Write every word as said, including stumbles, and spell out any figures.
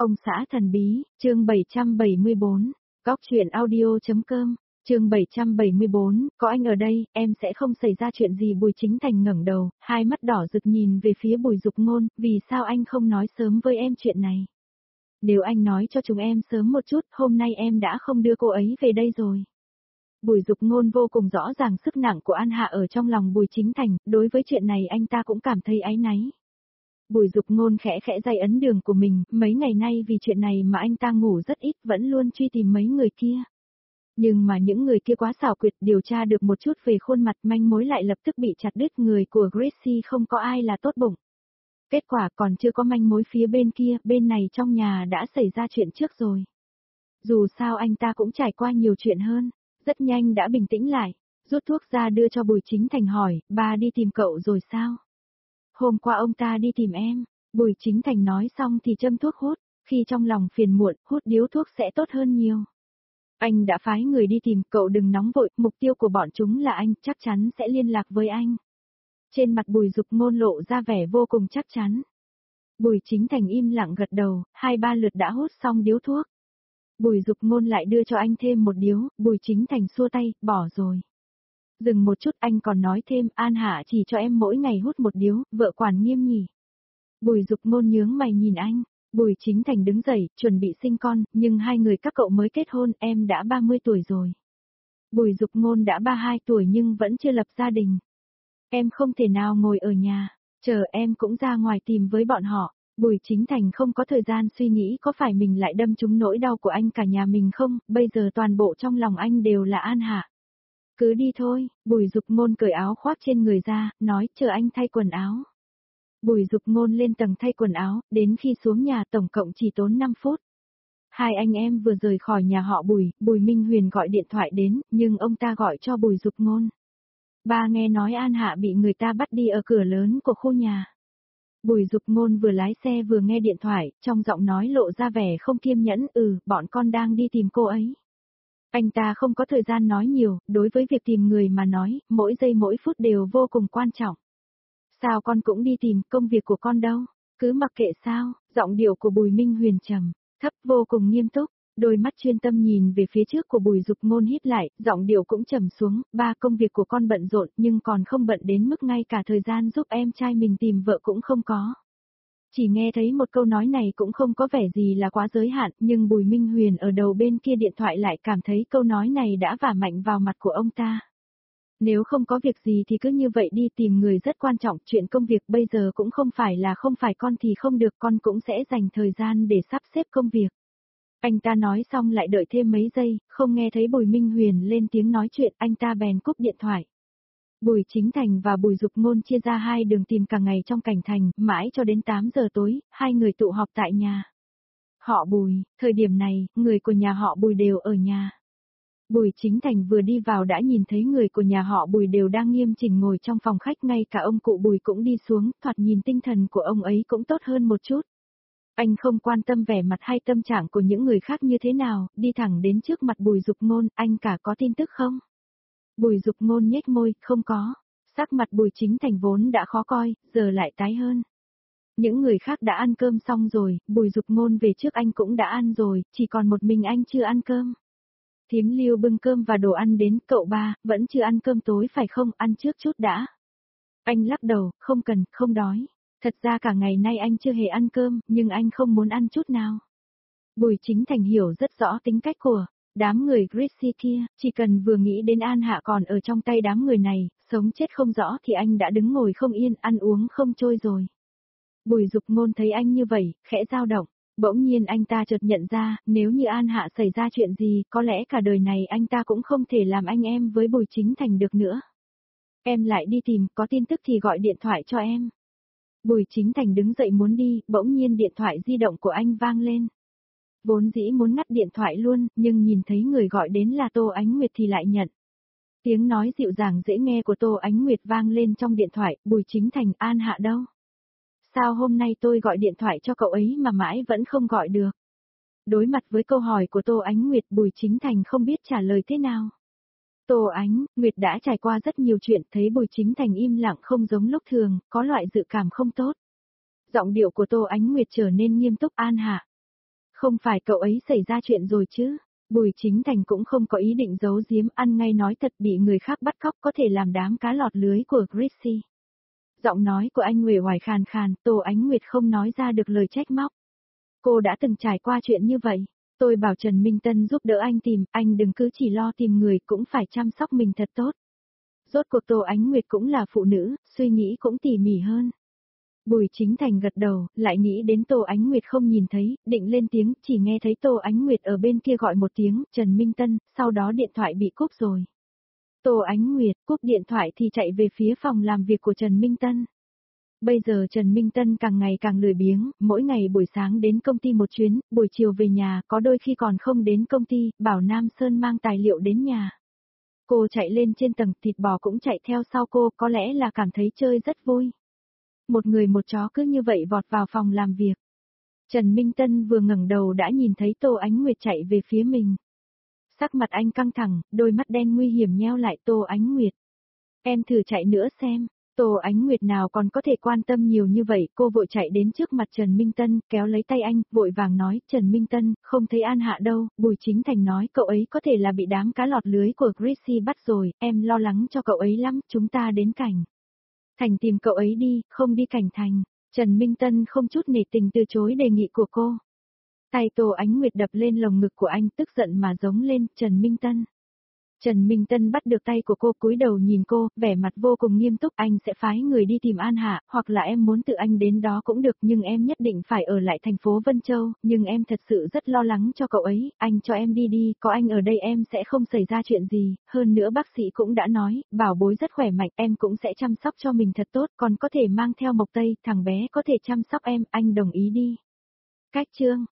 Ông xã thần bí, chương bảy trăm bảy mươi bốn, Góc truyện audio.com, chương bảy trăm bảy mươi bốn, có anh ở đây, em sẽ không xảy ra chuyện gì. Bùi Chính Thành ngẩng đầu, hai mắt đỏ rực nhìn về phía Bùi Dục Ngôn, vì sao anh không nói sớm với em chuyện này? Nếu anh nói cho chúng em sớm một chút, hôm nay em đã không đưa cô ấy về đây rồi. Bùi Dục Ngôn vô cùng rõ ràng sức nặng của An Hạ ở trong lòng Bùi Chính Thành, đối với chuyện này anh ta cũng cảm thấy áy náy. Bùi Dục Ngôn khẽ khẽ day ấn đường của mình, mấy ngày nay vì chuyện này mà anh ta ngủ rất ít, vẫn luôn truy tìm mấy người kia. Nhưng mà những người kia quá xảo quyệt, điều tra được một chút về khuôn mặt, manh mối lại lập tức bị chặt đứt. Người của Gracie không có ai là tốt bụng. Kết quả còn chưa có manh mối phía bên kia, bên này trong nhà đã xảy ra chuyện trước rồi. Dù sao anh ta cũng trải qua nhiều chuyện hơn, rất nhanh đã bình tĩnh lại, rút thuốc ra đưa cho Bùi Chính Thành hỏi, ba đi tìm cậu rồi sao? Hôm qua ông ta đi tìm em. Bùi Chính Thành nói xong thì châm thuốc hút, khi trong lòng phiền muộn, hút điếu thuốc sẽ tốt hơn nhiều. Anh đã phái người đi tìm, cậu đừng nóng vội, mục tiêu của bọn chúng là anh, chắc chắn sẽ liên lạc với anh. Trên mặt Bùi Dục Ngôn lộ ra vẻ vô cùng chắc chắn. Bùi Chính Thành im lặng gật đầu, hai ba lượt đã hút xong điếu thuốc. Bùi Dục Ngôn lại đưa cho anh thêm một điếu, Bùi Chính Thành xua tay, bỏ rồi. Dừng một chút, anh còn nói thêm, An Hạ chỉ cho em mỗi ngày hút một điếu, vợ quản nghiêm nhỉ. Bùi Dục Ngôn nhướng mày nhìn anh. Bùi Chính Thành đứng dậy, chuẩn bị sinh con, nhưng hai người các cậu mới kết hôn, em đã ba mươi tuổi rồi. Bùi Dục Ngôn đã ba mươi hai tuổi nhưng vẫn chưa lập gia đình. Em không thể nào ngồi ở nhà, chờ em cũng ra ngoài tìm với bọn họ. Bùi Chính Thành không có thời gian suy nghĩ có phải mình lại đâm trúng nỗi đau của anh cả nhà mình không, bây giờ toàn bộ trong lòng anh đều là An Hạ. Cứ đi thôi, Bùi Dục Ngôn cởi áo khoác trên người ra, nói chờ anh thay quần áo. Bùi Dục Ngôn lên tầng thay quần áo, đến khi xuống nhà tổng cộng chỉ tốn năm phút. Hai anh em vừa rời khỏi nhà họ Bùi, Bùi Minh Huyền gọi điện thoại đến, nhưng ông ta gọi cho Bùi Dục Ngôn. Ba nghe nói An Hạ bị người ta bắt đi ở cửa lớn của khu nhà. Bùi Dục Ngôn vừa lái xe vừa nghe điện thoại, trong giọng nói lộ ra vẻ không kiên nhẫn, ừ, bọn con đang đi tìm cô ấy. Anh ta không có thời gian nói nhiều, đối với việc tìm người mà nói, mỗi giây mỗi phút đều vô cùng quan trọng. Sao con cũng đi tìm, công việc của con đâu? Cứ mặc kệ sao? Giọng điệu của Bùi Minh Huyền trầm, thấp vô cùng nghiêm túc, đôi mắt chuyên tâm nhìn về phía trước của Bùi Dục Ngôn híp lại, giọng điệu cũng trầm xuống, ba công việc của con bận rộn nhưng còn không bận đến mức ngay cả thời gian giúp em trai mình tìm vợ cũng không có. Chỉ nghe thấy một câu nói này cũng không có vẻ gì là quá giới hạn, nhưng Bùi Minh Huyền ở đầu bên kia điện thoại lại cảm thấy câu nói này đã vả mạnh vào mặt của ông ta. Nếu không có việc gì thì cứ như vậy đi tìm người rất quan trọng, chuyện công việc bây giờ cũng không phải là không phải con thì không được, con cũng sẽ dành thời gian để sắp xếp công việc. Anh ta nói xong lại đợi thêm mấy giây, không nghe thấy Bùi Minh Huyền lên tiếng nói chuyện, anh ta bèn cúp điện thoại. Bùi Chính Thành và Bùi Dục Ngôn chia ra hai đường tìm cả ngày trong cảnh thành, mãi cho đến tám giờ tối, hai người tụ họp tại nhà. Họ Bùi, thời điểm này, người của nhà họ Bùi đều ở nhà. Bùi Chính Thành vừa đi vào đã nhìn thấy người của nhà họ Bùi đều đang nghiêm chỉnh ngồi trong phòng khách, ngay cả ông cụ Bùi cũng đi xuống, thoạt nhìn tinh thần của ông ấy cũng tốt hơn một chút. Anh không quan tâm vẻ mặt hay tâm trạng của những người khác như thế nào, đi thẳng đến trước mặt Bùi Dục Ngôn, anh cả có tin tức không? Bùi Dục Ngôn nhếch môi, không có. Sắc mặt Bùi Chính Thành vốn đã khó coi, giờ lại tái hơn. Những người khác đã ăn cơm xong rồi, Bùi Dục Ngôn về trước anh cũng đã ăn rồi, chỉ còn một mình anh chưa ăn cơm. Thím Lưu bưng cơm và đồ ăn đến, cậu ba, vẫn chưa ăn cơm tối phải không, ăn trước chút đã. Anh lắc đầu, không cần, không đói. Thật ra cả ngày nay anh chưa hề ăn cơm, nhưng anh không muốn ăn chút nào. Bùi Chính Thành hiểu rất rõ tính cách của đám người Gracie kia, chỉ cần vừa nghĩ đến An Hạ còn ở trong tay đám người này, sống chết không rõ thì anh đã đứng ngồi không yên, ăn uống không trôi rồi. Bùi Dục Ngôn thấy anh như vậy, khẽ dao động, bỗng nhiên anh ta chợt nhận ra, nếu như An Hạ xảy ra chuyện gì, có lẽ cả đời này anh ta cũng không thể làm anh em với Bùi Chính Thành được nữa. Em lại đi tìm, có tin tức thì gọi điện thoại cho em. Bùi Chính Thành đứng dậy muốn đi, bỗng nhiên điện thoại di động của anh vang lên. Vốn dĩ muốn ngắt điện thoại luôn, nhưng nhìn thấy người gọi đến là Tô Ánh Nguyệt thì lại nhận. Tiếng nói dịu dàng dễ nghe của Tô Ánh Nguyệt vang lên trong điện thoại, Bùi Chính Thành, An Hạ đâu? Sao hôm nay tôi gọi điện thoại cho cậu ấy mà mãi vẫn không gọi được? Đối mặt với câu hỏi của Tô Ánh Nguyệt, Bùi Chính Thành không biết trả lời thế nào. Tô Ánh Nguyệt đã trải qua rất nhiều chuyện, thấy Bùi Chính Thành im lặng không giống lúc thường, có loại dự cảm không tốt. Giọng điệu của Tô Ánh Nguyệt trở nên nghiêm túc, An Hạ. Không phải cậu ấy xảy ra chuyện rồi chứ? Bùi Chính Thành cũng không có ý định giấu giếm, ăn ngay nói thật, bị người khác bắt cóc có thể làm đám cá lọt lưới của Chrissy. Giọng nói của anh uể oải khàn khàn, Tô Ánh Nguyệt không nói ra được lời trách móc. Cô đã từng trải qua chuyện như vậy. Tôi bảo Trần Minh Tân giúp đỡ anh tìm, anh đừng cứ chỉ lo tìm người, cũng phải chăm sóc mình thật tốt. Rốt cuộc Tô Ánh Nguyệt cũng là phụ nữ, suy nghĩ cũng tỉ mỉ hơn. Bùi Chính Thành gật đầu, lại nghĩ đến Tô Ánh Nguyệt không nhìn thấy, định lên tiếng, chỉ nghe thấy Tô Ánh Nguyệt ở bên kia gọi một tiếng, Trần Minh Tân, sau đó điện thoại bị cúp rồi. Tô Ánh Nguyệt cúp điện thoại thì chạy về phía phòng làm việc của Trần Minh Tân. Bây giờ Trần Minh Tân càng ngày càng lười biếng, mỗi ngày buổi sáng đến công ty một chuyến, buổi chiều về nhà, có đôi khi còn không đến công ty, bảo Nam Sơn mang tài liệu đến nhà. Cô chạy lên trên tầng, thịt bò cũng chạy theo sau cô, có lẽ là cảm thấy chơi rất vui. Một người một chó cứ như vậy vọt vào phòng làm việc. Trần Minh Tân vừa ngẩng đầu đã nhìn thấy Tô Ánh Nguyệt chạy về phía mình. Sắc mặt anh căng thẳng, đôi mắt đen nguy hiểm nheo lại. Tô Ánh Nguyệt, em thử chạy nữa xem. Tô Ánh Nguyệt nào còn có thể quan tâm nhiều như vậy, cô vội chạy đến trước mặt Trần Minh Tân, kéo lấy tay anh, vội vàng nói, Trần Minh Tân, không thấy An Hạ đâu, Bùi Chính Thành nói cậu ấy có thể là bị đám cá lọt lưới của Chrissy bắt rồi, em lo lắng cho cậu ấy lắm, chúng ta đến cảnh Thành tìm cậu ấy đi, không đi cảnh Thành. Trần Minh Tân không chút nể tình từ chối đề nghị của cô. Tay Tô Ánh Nguyệt đập lên lồng ngực của anh, tức giận mà giống lên, Trần Minh Tân. Trần Minh Tân bắt được tay của cô, cúi đầu nhìn cô, vẻ mặt vô cùng nghiêm túc, anh sẽ phái người đi tìm An Hạ, hoặc là em muốn tự anh đến đó cũng được, nhưng em nhất định phải ở lại thành phố Vân Châu, nhưng em thật sự rất lo lắng cho cậu ấy, anh cho em đi đi, có anh ở đây em sẽ không xảy ra chuyện gì, hơn nữa bác sĩ cũng đã nói, bảo bối rất khỏe mạnh, em cũng sẽ chăm sóc cho mình thật tốt, còn có thể mang theo Mộc Tây, thằng bé có thể chăm sóc em, anh đồng ý đi. Cách chương